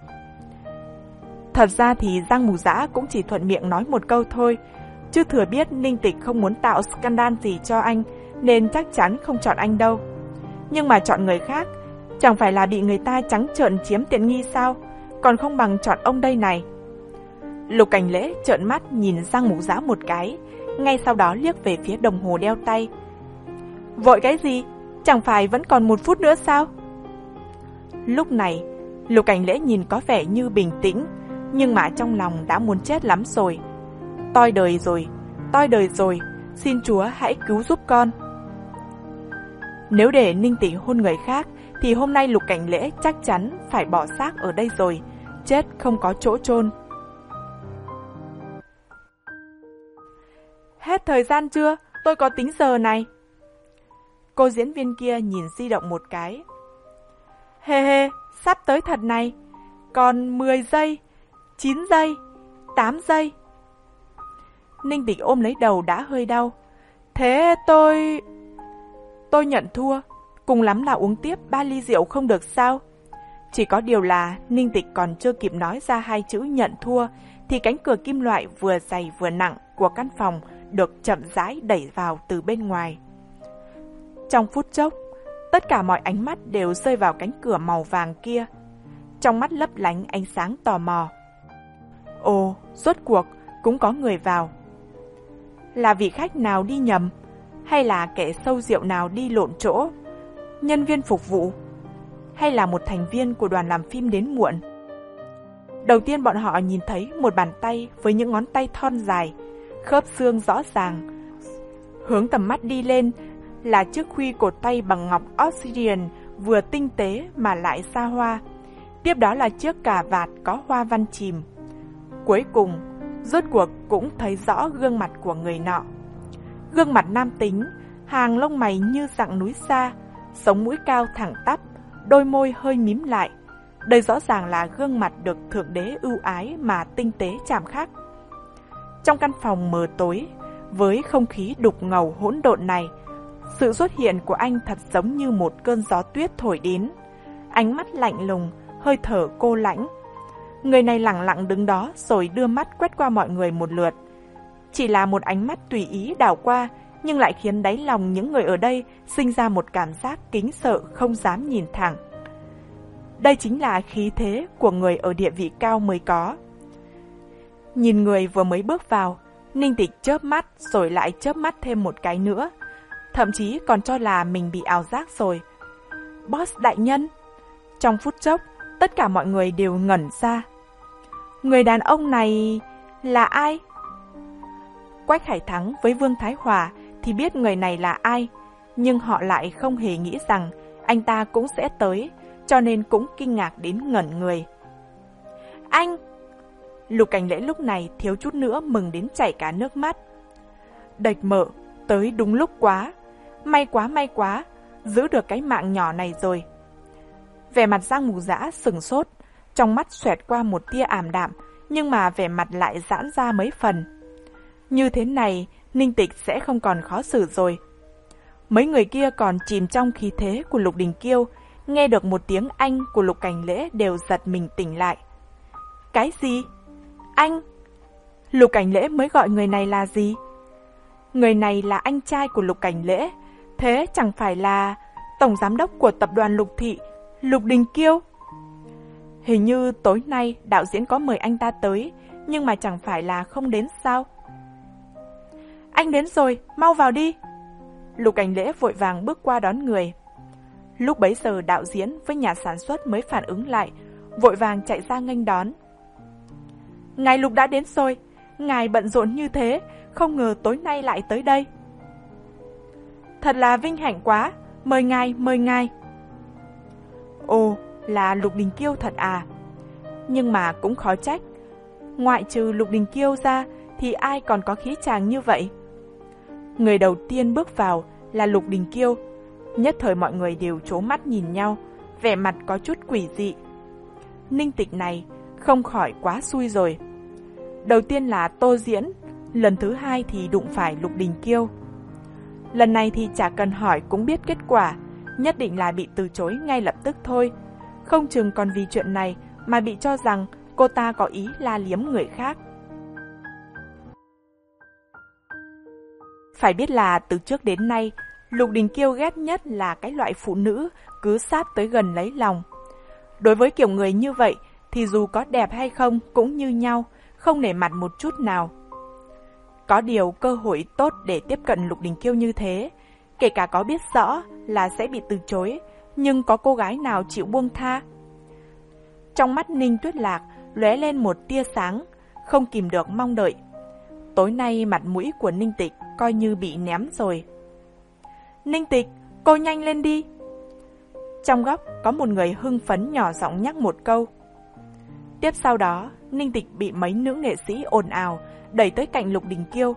Thật ra thì Giang Mục Dã cũng chỉ thuận miệng nói một câu thôi, chứ thừa biết Ninh Tịch không muốn tạo scandal gì cho anh, nên chắc chắn không chọn anh đâu. Nhưng mà chọn người khác, chẳng phải là bị người ta trắng trợn chiếm tiện nghi sao, còn không bằng chọn ông đây này. Lục Cảnh Lễ trợn mắt nhìn Giang Mục Dã một cái, ngay sau đó liếc về phía đồng hồ đeo tay. Vội cái gì? Chẳng phải vẫn còn một phút nữa sao? Lúc này, Lục Cảnh Lễ nhìn có vẻ như bình tĩnh, nhưng mà trong lòng đã muốn chết lắm rồi. Toi đời rồi, toi đời rồi, xin Chúa hãy cứu giúp con. Nếu để Ninh Tịch hôn người khác, thì hôm nay Lục Cảnh Lễ chắc chắn phải bỏ xác ở đây rồi, chết không có chỗ chôn. Hết thời gian chưa? Tôi có tính giờ này. Cô diễn viên kia nhìn di động một cái. Hê hê, sắp tới thật này. Còn mười giây, chín giây, tám giây. Ninh Tịch ôm lấy đầu đã hơi đau. Thế tôi... Tôi nhận thua. Cùng lắm là uống tiếp ba ly rượu không được sao? Chỉ có điều là Ninh Tịch còn chưa kịp nói ra hai chữ nhận thua, thì cánh cửa kim loại vừa dày vừa nặng của căn phòng được chậm rãi đẩy vào từ bên ngoài. Trong phút chốc, tất cả mọi ánh mắt đều rơi vào cánh cửa màu vàng kia. Trong mắt lấp lánh ánh sáng tò mò. Ồ, rốt cuộc cũng có người vào. Là vị khách nào đi nhầm? Hay là kẻ sâu rượu nào đi lộn chỗ? Nhân viên phục vụ? Hay là một thành viên của đoàn làm phim đến muộn? Đầu tiên bọn họ nhìn thấy một bàn tay với những ngón tay thon dài, khớp xương rõ ràng. Hướng tầm mắt đi lên là chiếc khuy cột tay bằng ngọc obsidian vừa tinh tế mà lại xa hoa. Tiếp đó là chiếc cà vạt có hoa văn chìm. Cuối cùng, rốt cuộc cũng thấy rõ gương mặt của người nọ. Gương mặt nam tính, hàng lông mày như dặng núi xa, sống mũi cao thẳng tắp, đôi môi hơi mím lại. Đây rõ ràng là gương mặt được Thượng Đế ưu ái mà tinh tế chạm khắc. Trong căn phòng mờ tối, với không khí đục ngầu hỗn độn này, sự xuất hiện của anh thật giống như một cơn gió tuyết thổi đến. Ánh mắt lạnh lùng, hơi thở cô lãnh. Người này lẳng lặng đứng đó rồi đưa mắt quét qua mọi người một lượt. Chỉ là một ánh mắt tùy ý đảo qua, nhưng lại khiến đáy lòng những người ở đây sinh ra một cảm giác kính sợ không dám nhìn thẳng. Đây chính là khí thế của người ở địa vị cao mới có. Nhìn người vừa mới bước vào, Ninh Tịch chớp mắt rồi lại chớp mắt thêm một cái nữa. Thậm chí còn cho là mình bị ảo giác rồi. Boss đại nhân! Trong phút chốc, tất cả mọi người đều ngẩn ra. Người đàn ông này là ai? Quách Hải Thắng với Vương Thái Hòa thì biết người này là ai, nhưng họ lại không hề nghĩ rằng anh ta cũng sẽ tới, cho nên cũng kinh ngạc đến ngẩn người. Anh! Lục Cảnh Lễ lúc này thiếu chút nữa mừng đến chảy cả nước mắt. Đạch Mợ, tới đúng lúc quá. May quá may quá, giữ được cái mạng nhỏ này rồi. Vẻ mặt Giang Mục Dã sừng sốt, trong mắt xoẹt qua một tia ảm đạm, nhưng mà vẻ mặt lại giãn ra mấy phần. Như thế này, Ninh Tịch sẽ không còn khó xử rồi. Mấy người kia còn chìm trong khí thế của Lục Đình Kiêu, nghe được một tiếng anh của Lục Cảnh Lễ đều giật mình tỉnh lại. Cái gì? Anh? Lục Cảnh Lễ mới gọi người này là gì? Người này là anh trai của Lục Cảnh Lễ, thế chẳng phải là tổng giám đốc của tập đoàn Lục Thị, Lục Đình Kiêu? Hình như tối nay đạo diễn có mời anh ta tới, nhưng mà chẳng phải là không đến sao? Anh đến rồi, mau vào đi. Lục Cảnh Lễ vội vàng bước qua đón người. Lúc bấy giờ đạo diễn với nhà sản xuất mới phản ứng lại, vội vàng chạy ra nghênh đón. Ngài Lục đã đến rồi, ngài bận rộn như thế, không ngờ tối nay lại tới đây. Thật là vinh hạnh quá, mời ngài, mời ngài. Ồ, là Lục Đình Kiêu thật à? Nhưng mà cũng khó trách, ngoại trừ Lục Đình Kiêu ra thì ai còn có khí chàng như vậy? Người đầu tiên bước vào là Lục Đình Kiêu. Nhất thời mọi người đều trố mắt nhìn nhau, vẻ mặt có chút quỷ dị. Ninh Tịch này không khỏi quá xui rồi. Đầu tiên là Tô Diễn, lần thứ hai thì đụng phải Lục Đình Kiêu. Lần này thì chả cần hỏi cũng biết kết quả, nhất định là bị từ chối ngay lập tức thôi. Không chừng còn vì chuyện này mà bị cho rằng cô ta có ý la liếm người khác. Phải biết là từ trước đến nay, Lục Đình Kiêu ghét nhất là cái loại phụ nữ cứ sát tới gần lấy lòng. Đối với kiểu người như vậy thì dù có đẹp hay không cũng như nhau, không nể mặt một chút nào. Có điều cơ hội tốt để tiếp cận Lục Đình Kiêu như thế, kể cả có biết rõ là sẽ bị từ chối, nhưng có cô gái nào chịu buông tha? Trong mắt Ninh Tuyết Lạc lóe lên một tia sáng, không kìm được mong đợi. Tối nay mặt mũi của Ninh Tịch coi như bị ném rồi. Ninh Tịch, cô nhanh lên đi. Trong góc có một người hưng phấn nhỏ giọng nhắc một câu. Tiếp sau đó, Ninh Tịch bị mấy nữ nghệ sĩ ồn ào đẩy tới cạnh Lục Đình Kiêu.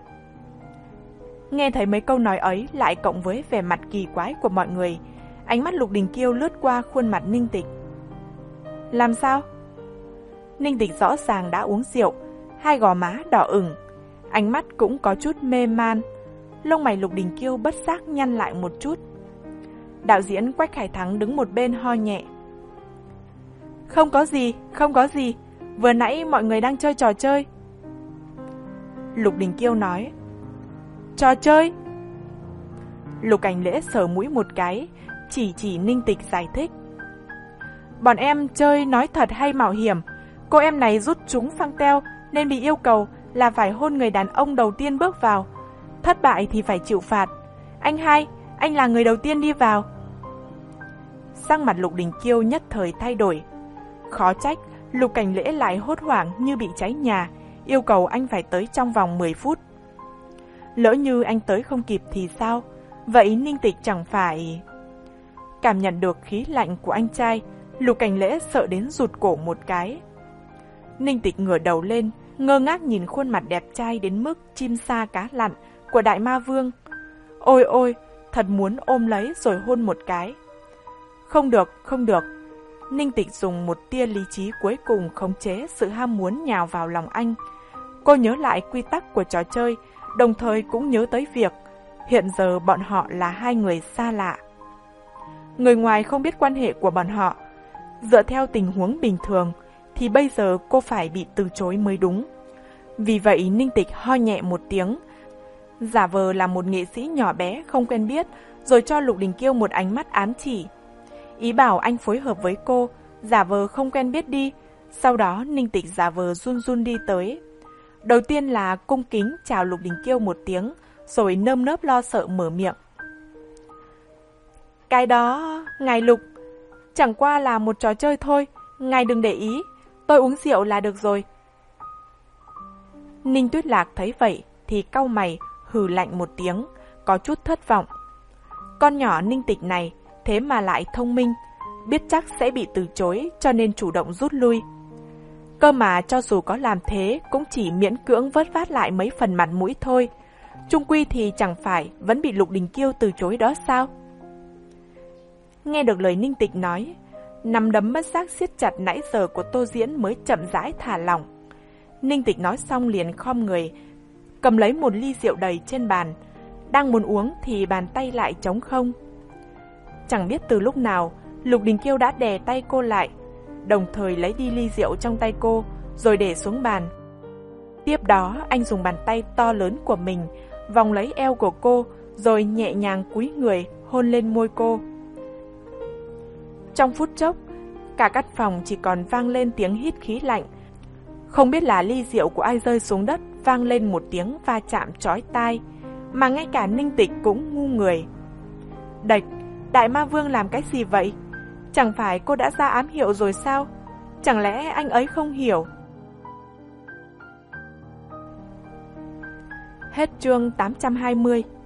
Nghe thấy mấy câu nói ấy lại cộng với vẻ mặt kỳ quái của mọi người, ánh mắt Lục Đình Kiêu lướt qua khuôn mặt Ninh Tịch. Làm sao? Ninh Tịch rõ ràng đã uống rượu, hai gò má đỏ ửng, ánh mắt cũng có chút mê man. Lông mày Lục Đình Kiêu bất giác nhăn lại một chút. Đạo diễn Quách Khải Thắng đứng một bên ho nhẹ. Không có gì, không có gì, vừa nãy mọi người đang chơi trò chơi. Lục Đình Kiêu nói. Trò chơi? Lục Cảnh Lễ sờ mũi một cái, chỉ chỉ Ninh Tịch giải thích. Bọn em chơi nói thật hay mạo hiểm, cô em này rút trúng phăng teo nên bị yêu cầu là phải hôn người đàn ông đầu tiên bước vào. Thất bại thì phải chịu phạt. Anh hai, anh là người đầu tiên đi vào. Sắc mặt Lục Đình Kiêu nhất thời thay đổi. Khó trách Lục Cảnh Lễ lại hốt hoảng như bị cháy nhà, yêu cầu anh phải tới trong vòng mười phút. Lỡ như anh tới không kịp thì sao? Vậy Ninh Tịch chẳng phải... Cảm nhận được khí lạnh của anh trai, Lục Cảnh Lễ sợ đến rụt cổ một cái. Ninh Tịch ngửa đầu lên, ngơ ngác nhìn khuôn mặt đẹp trai đến mức chim sa cá lặn của Đại Ma Vương. Ôi ôi, thật muốn ôm lấy rồi hôn một cái. Không được, không được. Ninh Tịch dùng một tia lý trí cuối cùng khống chế sự ham muốn nhào vào lòng anh. Cô nhớ lại quy tắc của trò chơi, đồng thời cũng nhớ tới việc hiện giờ bọn họ là hai người xa lạ. Người ngoài không biết quan hệ của bọn họ. Dựa theo tình huống bình thường thì bây giờ cô phải bị từ chối mới đúng. Vì vậy Ninh Tịch ho nhẹ một tiếng, giả vờ là một nghệ sĩ nhỏ bé không quen biết, rồi cho Lục Đình Kiêu một ánh mắt ám chỉ. Ý bảo anh phối hợp với cô, giả vờ không quen biết đi. Sau đó Ninh Tịch giả vờ run run đi tới. Đầu tiên là cung kính chào Lục Đình Kiêu một tiếng, rồi nơm nớp lo sợ mở miệng. Cái đó, ngài Lục, chẳng qua là một trò chơi thôi, ngài đừng để ý, tôi uống rượu là được rồi. Ninh Tuyết Lạc thấy vậy thì cau mày, hừ lạnh một tiếng, có chút thất vọng. Con nhỏ Ninh Tịch này thế mà lại thông minh, biết chắc sẽ bị từ chối cho nên chủ động rút lui. Cơ mà cho dù có làm thế cũng chỉ miễn cưỡng vớt vát lại mấy phần mặt mũi thôi. Chung quy thì chẳng phải vẫn bị Lục Đình Kiêu từ chối đó sao? Nghe được lời Ninh Tịch nói, nắm đấm bất giác siết chặt nãy giờ của Tô Diễn mới chậm rãi thả lỏng. Ninh Tịch nói xong liền khom người, cầm lấy một ly rượu đầy trên bàn. Đang muốn uống thì bàn tay lại trống không. Chẳng biết từ lúc nào, Lục Đình Kiêu đã đè tay cô lại, đồng thời lấy đi ly rượu trong tay cô, rồi để xuống bàn. Tiếp đó, anh dùng bàn tay to lớn của mình vòng lấy eo của cô, rồi nhẹ nhàng cúi người hôn lên môi cô. Trong phút chốc, cả căn phòng chỉ còn vang lên tiếng hít khí lạnh. Không biết là ly rượu của ai rơi xuống đất vang lên một tiếng va chạm chói tai, mà ngay cả Ninh Tịch cũng ngu người. Đạch, Đại ma vương làm cái gì vậy? Chẳng phải cô đã ra ám hiệu rồi sao? Chẳng lẽ anh ấy không hiểu? Hết chương tám trăm hai mươi.